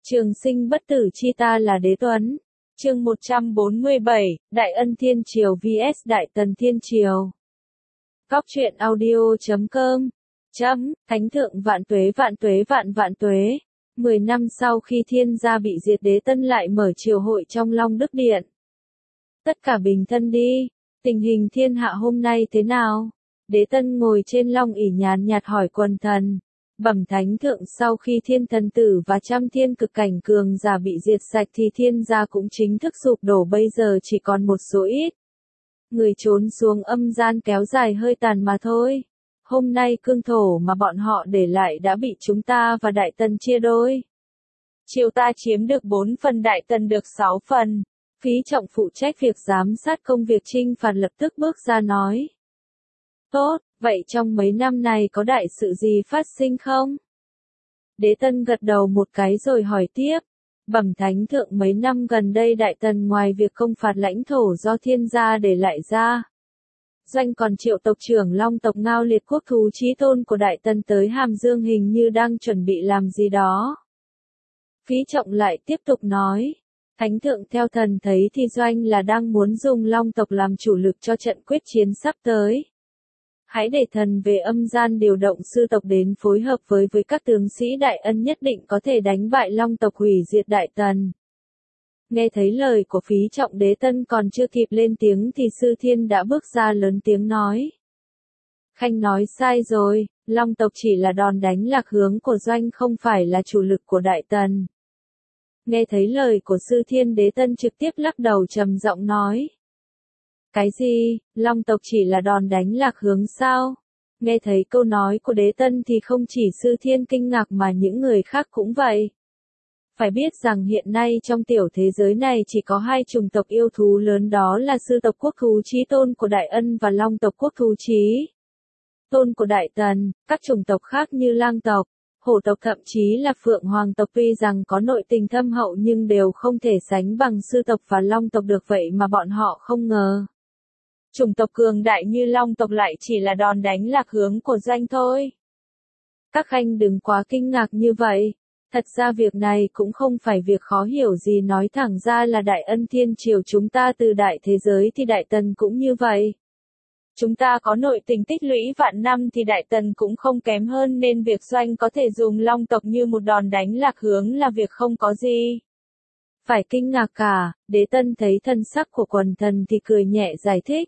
Trường sinh bất tử chi ta là đế tuấn. Chương 147, Đại Ân Thiên Triều vs Đại Tần Thiên Triều. Góc truyện audio.com. Thánh thượng vạn tuế vạn tuế vạn vạn tuế. 10 năm sau khi thiên gia bị diệt, Đế Tân lại mở triều hội trong Long Đức Điện. Tất cả bình thân đi, tình hình thiên hạ hôm nay thế nào? Đế Tân ngồi trên long ỷ nhàn nhạt hỏi quần thần. Bẩm thánh thượng, sau khi thiên thần tử và trăm thiên cực cảnh cường giả bị diệt sạch thì thiên gia cũng chính thức sụp đổ, bây giờ chỉ còn một số ít người trốn xuống âm gian kéo dài hơi tàn mà thôi. Hôm nay cương thổ mà bọn họ để lại đã bị chúng ta và Đại Tần chia đôi. Triều ta chiếm được 4 phần, Đại Tần được 6 phần. Phí Trọng phụ trách việc giám sát công việc chinh phạt lập tức bước ra nói. Tốt, vậy trong mấy năm này có đại sự gì phát sinh không? Đế Tân gật đầu một cái rồi hỏi tiếp. Bẩm thánh thượng, mấy năm gần đây Đại Tần ngoài việc công phạt lãnh thổ do thiên gia để lại ra, Doanh còn triệu tộc trưởng Long tộc Ngao Liệt quốc thú chí tôn của Đại Tần tới Hàm Dương, hình như đang chuẩn bị làm gì đó. Phí Trọng lại tiếp tục nói. Thánh thượng, theo thần thấy thì Doanh là đang muốn dùng Long tộc làm chủ lực cho trận quyết chiến sắp tới. Hãy để thần về âm gian điều động sư tộc đến phối hợp với các tướng sĩ Đại Ân, nhất định có thể đánh bại Long tộc, hủy diệt Đại Tần. Nghe thấy lời của Phí Trọng, Đế Tân còn chưa kịp lên tiếng thì Sư Thiên đã bước ra lớn tiếng nói. Khanh nói sai rồi, Long tộc chỉ là đòn đánh lạc hướng của Doanh, không phải là chủ lực của Đại Tần. Nghe thấy lời của Sư Thiên, Đế Tân trực tiếp lắc đầu trầm giọng nói. Cái gì, Long tộc chỉ là đòn đánh lạc hướng sao? Nghe thấy câu nói của Đế Tân thì không chỉ Sư Thiên kinh ngạc mà những người khác cũng vậy. Phải biết rằng hiện nay trong tiểu thế giới này chỉ có 2 chủng tộc yêu thú lớn, đó là sư tộc quốc thú chí tôn của Đại Ân và Long tộc quốc thú chí tôn của Đại Tần. Các chủng tộc khác như lang tộc, hổ tộc, thậm chí là phượng hoàng tộc tuy rằng có nội tình thâm hậu nhưng đều không thể sánh bằng sư tộc và long tộc được, vậy mà bọn họ không ngờ. Chủng tộc cường đại như Long tộc lại chỉ là đòn đánh lạc hướng của Doanh thôi. Các khanh đừng quá kinh ngạc như vậy. Thật ra việc này cũng không phải việc khó hiểu gì, nói thẳng ra là Đại Ân Thiên Triều chúng ta từ đại thế giới thì Đại Tần cũng như vậy. Chúng ta có nội tình tích lũy vạn năm thì Đại Tần cũng không kém hơn, nên việc Doanh có thể dùng Long tộc như một đòn đánh lạc hướng là việc không có gì phải kinh ngạc cả. Đế Tân thấy thân sắc của quần thần thì cười nhẹ giải thích.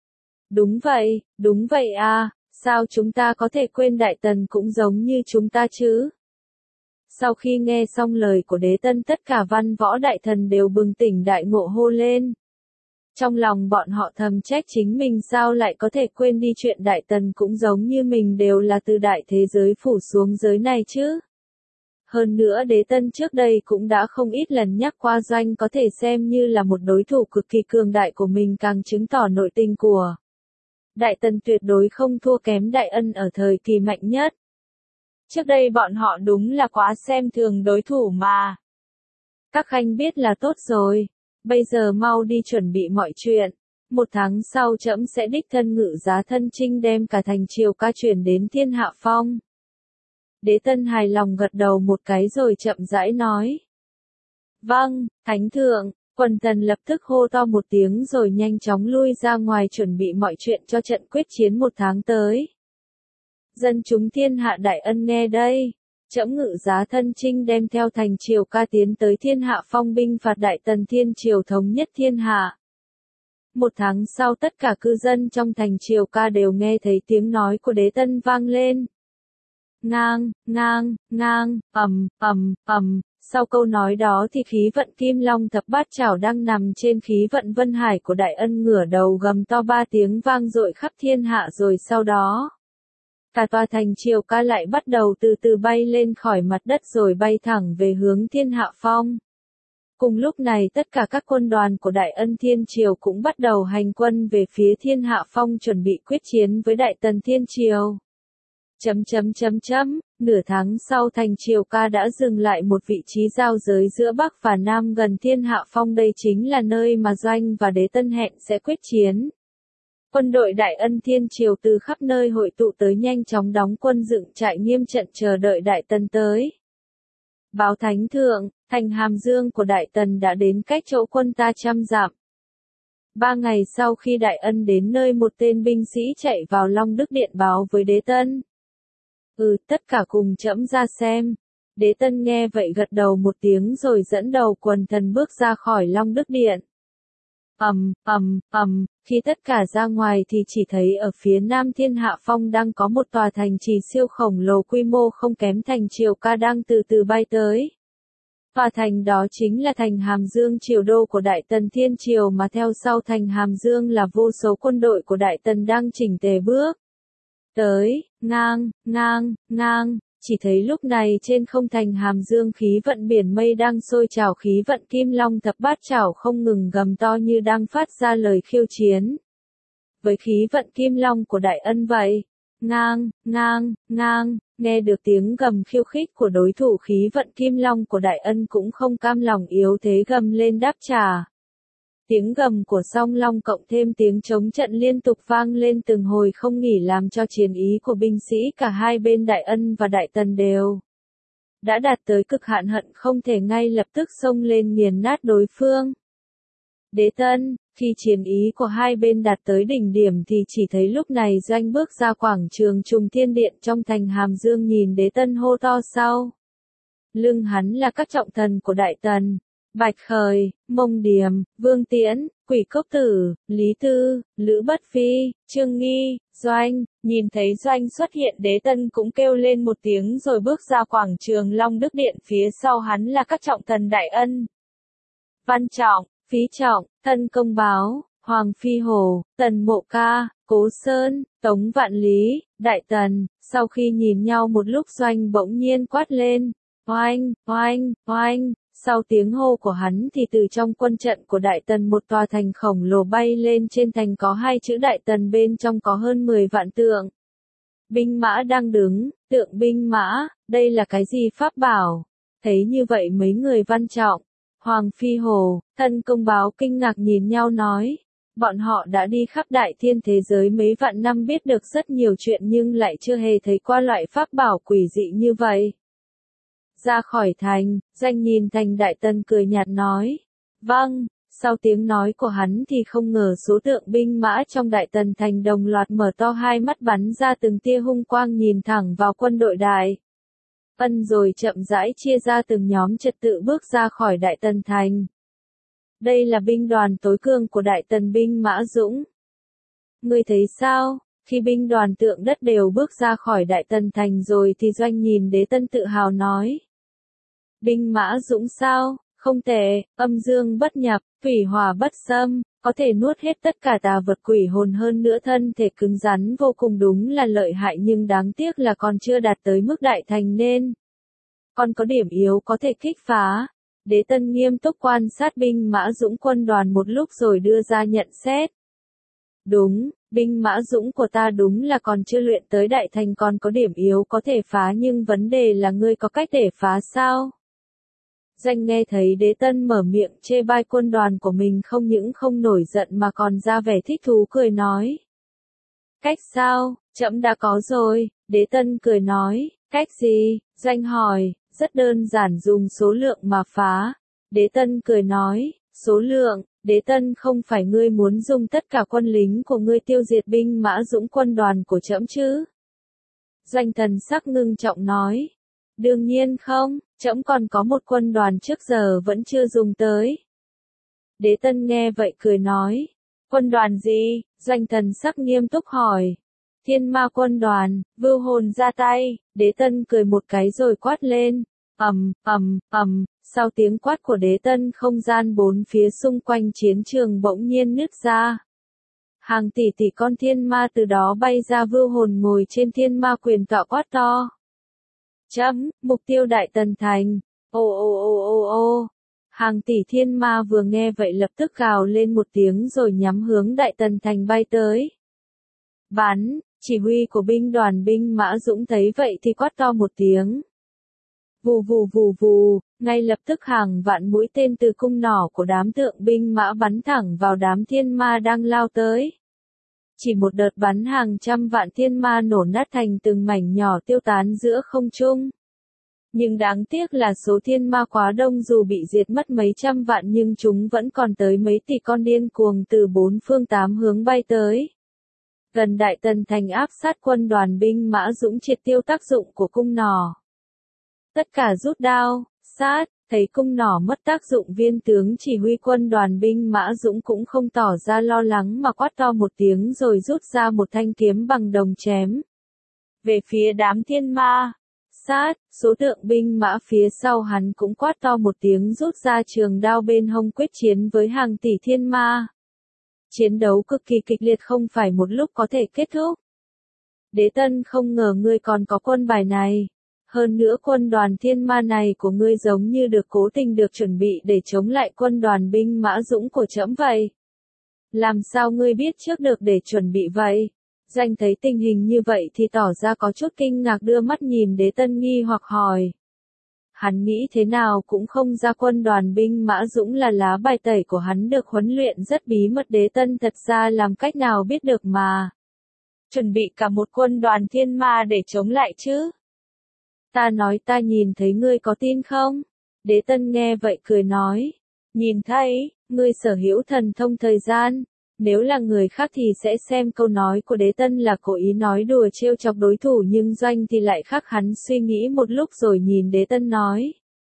Đúng vậy à, sao chúng ta có thể quên Đại Tần cũng giống như chúng ta chứ? Sau khi nghe xong lời của Đế Tân, tất cả văn võ đại thần đều bừng tỉnh đại ngộ hô lên. Trong lòng bọn họ thầm trách chính mình sao lại có thể quên đi chuyện Đại Tần cũng giống như mình đều là từ đại thế giới phủ xuống giới này chứ. Hơn nữa Đế Tân trước đây cũng đã không ít lần nhắc qua Doanh có thể xem như là một đối thủ cực kỳ cường đại của mình, càng chứng tỏ nội tình của Đại Tần tuyệt đối không thua kém Đại Ân ở thời kỳ mạnh nhất. Trước đây bọn họ đúng là quá xem thường đối thủ mà. Các khanh biết là tốt rồi, bây giờ mau đi chuẩn bị mọi chuyện. 1 tháng sau trẫm sẽ đích thân ngự giá thân chinh đem cả thành Triều ca chuyển đến Thiên Hạ Phong. Đế Tân hài lòng gật đầu một cái rồi chậm rãi nói. Vâng, thánh thượng. Quần thần lập tức hô to một tiếng rồi nhanh chóng lui ra ngoài chuẩn bị mọi chuyện cho trận quyết chiến 1 tháng tới. Dân chúng thiên hạ Đại Ân nghe đây, trẫm ngự giá thân chinh đem theo thành Triều ca tiến tới Thiên Hạ Phong binh phạt Đại Tần Thiên Triều thống nhất thiên hạ. 1 tháng sau tất cả cư dân trong thành Triều ca đều nghe thấy tiếng nói của Đế Tân vang lên. Ngang, ầm. Sau câu nói đó thì khí vận Kim Long thập bát chảo đang nằm trên khí vận Vân Hải của Đại Ân ngửa đầu gầm to 3 tiếng vang dội khắp thiên hạ, rồi sau đó cả tòa thành Triều ca lại bắt đầu từ từ bay lên khỏi mặt đất rồi bay thẳng về hướng Thiên Hạ Phong. Cùng lúc này tất cả các quân đoàn của Đại Ân Thiên Triều cũng bắt đầu hành quân về phía Thiên Hạ Phong chuẩn bị quyết chiến với Đại Tần Thiên Triều. Nửa tháng sau thành Triều ca đã dừng lại một vị trí giao giới giữa Bắc và Nam gần Thiên Hạ Phong, đây chính là nơi mà Doanh và Đế Tân hẹn sẽ quyết chiến. Quân đội Đại Ân Thiên Triều từ khắp nơi hội tụ tới, nhanh chóng đóng quân dựng trại nghiêm trận chờ đợi Đại Tần tới. Báo thánh Thành Hàm Dương của Đại Tần đã đến cách chỗ quân ta 100 dặm. 3 ngày sau khi Đại Ân đến nơi, một tên binh sĩ chạy vào Long Đức Điện báo với Đế Tân. Tất cả cùng trẫm ra xem. Đế Tân nghe vậy gật đầu một tiếng rồi dẫn đầu quần thần bước ra khỏi Long Đức Điện. Khi tất cả ra ngoài thì chỉ thấy ở phía nam Thiên Hạ Phong đang có một tòa thành trì siêu khổng lồ quy mô không kém thành Triều Ca đang từ từ bay tới. Tòa thành đó chính là thành Hàm Dương, triều đô của Đại Tần Thiên Triều, mà theo sau thành Hàm Dương là vô số quân đội của Đại Tần đang chỉnh tề bước tới, ngang. Chỉ thấy lúc này trên không thành Hàm Dương khí vận biển mây đang sôi trào, khí vận Kim Long thập bát chảo không ngừng gầm to như đang phát ra lời khiêu chiến. Với khí vận Kim Long của Đại Ân vậy, ngang, nghe được tiếng gầm khiêu khích của đối thủ, khí vận Kim Long của Đại Ân cũng không cam lòng yếu thế gầm lên đáp trả. Tiếng gầm của song long cộng thêm tiếng chống trận liên tục vang lên từng hồi không nghỉ, làm cho chiến ý của binh sĩ cả hai bên Đại Ân và Đại Tần đều đã đạt tới cực hạn, hận không thể ngay lập tức xông lên nghiền nát đối phương. Đế Tân, khi chiến ý của hai bên đạt tới đỉnh điểm thì chỉ thấy lúc này Doanh bước ra quảng trường Trùng Thiên Điện trong thành Hàm Dương, nhìn Đế Tân hô to sau. Lưng hắn là các trọng thần của Đại Tần. Bạch Khởi, Mông Điềm, Vương Tiễn, Quỷ Cốc Tử, Lý Tư, Lữ Bất Phi, Trương Nghi, Doanh. Nhìn thấy Doanh xuất hiện, Đế Tân cũng kêu lên một tiếng rồi bước ra quảng trường Long Đức Điện, phía sau hắn là các trọng thần Đại Ân, Văn Trọng, Phí Trọng, Tân Công Báo, Hoàng Phi Hổ, Tần Mộ Ca, Cố Sơn, Tống Vạn Lý, Đại Tần. Sau khi nhìn nhau một lúc, Doanh bỗng nhiên quát lên, oanh. Sau tiếng hô của hắn thì từ trong quân trận của Đại Tần một tòa thành khổng lồ bay lên, trên thành có hai chữ Đại Tần, bên trong có hơn 10 vạn tượng binh mã đang đứng. Tượng binh mã, đây là cái gì pháp bảo? Thấy như vậy mấy người Văn Trọng, Hoàng Phi Hổ, Tân Công Báo kinh ngạc nhìn nhau nói, bọn họ đã đi khắp đại thiên thế giới mấy vạn năm, biết được rất nhiều chuyện nhưng lại chưa hề thấy qua loại pháp bảo quỷ dị như vậy. Ra khỏi thành, Doanh nhìn thành Đại Tần cười nhạt nói, vâng. Sau tiếng nói của hắn thì không ngờ số tượng binh mã trong Đại Tần thành đồng loạt mở to hai mắt, bắn ra từng tia hung quang nhìn thẳng vào quân đội Đại Ân, rồi chậm rãi chia ra từng nhóm trật tự bước ra khỏi Đại Tần thành. Đây là binh đoàn tối cường của Đại Tần, binh mã dũng. Ngươi thấy sao? Khi binh đoàn tượng đất đều bước ra khỏi Đại Tần thành rồi thì Doanh nhìn Đế Tân tự hào nói. Binh mã dũng sao? Không tệ, âm dương bất nhập, thủy hỏa bất xâm, có thể nuốt hết tất cả tà vật quỷ hồn, hơn nữa thân thể cứng rắn vô cùng, đúng là lợi hại, nhưng đáng tiếc là còn chưa đạt tới mức đại thành nên còn có điểm yếu có thể kích phá. Đế Tân nghiêm túc quan sát binh mã dũng quân đoàn một lúc rồi đưa ra nhận xét. Đúng, binh mã dũng của ta đúng là còn chưa luyện tới đại thành, còn có điểm yếu có thể phá, nhưng vấn đề là ngươi có cách để phá sao? Doanh nghe thấy Đế Tân mở miệng chê bai quân đoàn của mình, không những không nổi giận mà còn ra vẻ thích thú cười nói. Cách sao? Trẫm đã có rồi. Đế Tân cười nói. Cách gì? Doanh hỏi. Rất đơn giản, dùng số lượng mà phá. Đế Tân cười nói. Số lượng? Đế Tân, không phải ngươi muốn dùng tất cả quân lính của ngươi tiêu diệt binh mã dũng quân đoàn của trẫm chứ? Doanh thần sắc ngưng trọng nói. Đương nhiên không, trẫm còn có một quân đoàn trước giờ vẫn chưa dùng tới. Đế Tân nghe vậy cười nói. Quân đoàn gì? Doanh thần sắc nghiêm túc hỏi. Thiên Ma quân đoàn. Vưu Hồn ra tay. Đế Tân cười một cái rồi quát lên. Sau tiếng quát của Đế Tân, không gian bốn phía xung quanh chiến trường bỗng nhiên nứt ra. Hàng tỷ tỷ con thiên ma từ đó bay ra, Vưu Hồn ngồi trên thiên ma quyền tọa quát to. Mục tiêu Đại Tần thành. Ô. Hàng tỷ thiên ma vừa nghe vậy lập tức gào lên một tiếng rồi nhắm hướng Đại Tần thành bay tới. Bắn, chỉ huy của binh đoàn binh mã dũng thấy vậy thì quát to một tiếng. Vù, ngay lập tức hàng vạn mũi tên từ cung nỏ của đám tượng binh mã bắn thẳng vào đám thiên ma đang lao tới. Chỉ một đợt bắn, hàng trăm vạn thiên ma nổ nát thành từng mảnh nhỏ tiêu tán giữa không trung. Nhưng đáng tiếc là số thiên ma quá đông, dù bị diệt mất mấy trăm vạn nhưng chúng vẫn còn tới mấy tỷ con điên cuồng từ bốn phương tám hướng bay tới. Gần Đại Tần thành áp sát quân đoàn binh mã dũng, triệt tiêu tác dụng của cung nỏ. Tất cả rút đao, sát, thấy cung nỏ mất tác dụng, viên tướng chỉ huy quân đoàn binh mã dũng cũng không tỏ ra lo lắng mà quát to một tiếng rồi rút ra một thanh kiếm bằng đồng chém về phía đám thiên ma. Sát, số tượng binh mã phía sau hắn cũng quát to một tiếng rút ra trường đao bên hông quyết chiến với hàng tỷ thiên ma. Chiến đấu cực kỳ kịch liệt, không phải một lúc có thể kết thúc. Đế Tân không ngờ ngươi còn có quân bài này. Hơn nữa quân đoàn thiên ma này của ngươi giống như được cố tình được chuẩn bị để chống lại quân đoàn binh mã dũng của trẫm vậy. Làm sao ngươi biết trước được để chuẩn bị vậy? Doanh thấy tình hình như vậy thì tỏ ra có chút kinh ngạc, đưa mắt nhìn Đế Tân nghi hoặc hỏi. Hắn nghĩ thế nào cũng không ra quân đoàn binh mã dũng là lá bài tẩy của hắn, được huấn luyện rất bí mật. Đế Tân thật ra làm cách nào biết được mà. Chuẩn bị cả một quân đoàn thiên ma để chống lại chứ? Ta nói ta nhìn thấy, ngươi có tin không? Đế Tân nghe vậy cười nói. Nhìn thấy, ngươi sở hữu thần thông thời gian. Nếu là người khác thì sẽ xem câu nói của Đế Tân là cố ý nói đùa trêu chọc đối thủ, nhưng Doanh thì lại khác hắn, suy nghĩ một lúc rồi nhìn Đế Tân nói.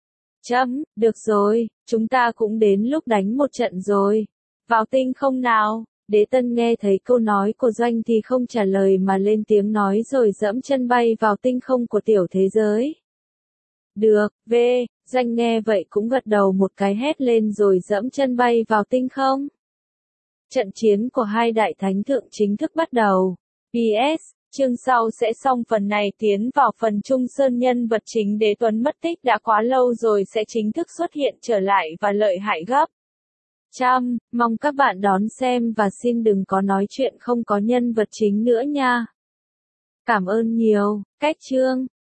Được rồi, chúng ta cũng đến lúc đánh một trận rồi. Vào tinh không nào? Đế Tân nghe thấy câu nói của Doanh thì không trả lời mà lên tiếng nói rồi dẫm chân bay vào tinh không của tiểu thế giới. Được, Doanh nghe vậy cũng gật đầu một cái, hét lên rồi dẫm chân bay vào tinh không. Trận chiến của hai đại thánh thượng chính thức bắt đầu. PS, chương sau sẽ xong phần này, tiến vào phần Trung Sơn. Nhân vật chính Đế Tuấn mất tích đã quá lâu rồi sẽ chính thức xuất hiện trở lại và lợi hại gấp trăm. Mong các bạn đón xem và xin đừng có nói chuyện không có nhân vật chính nữa nha. Cảm ơn nhiều. Cách chương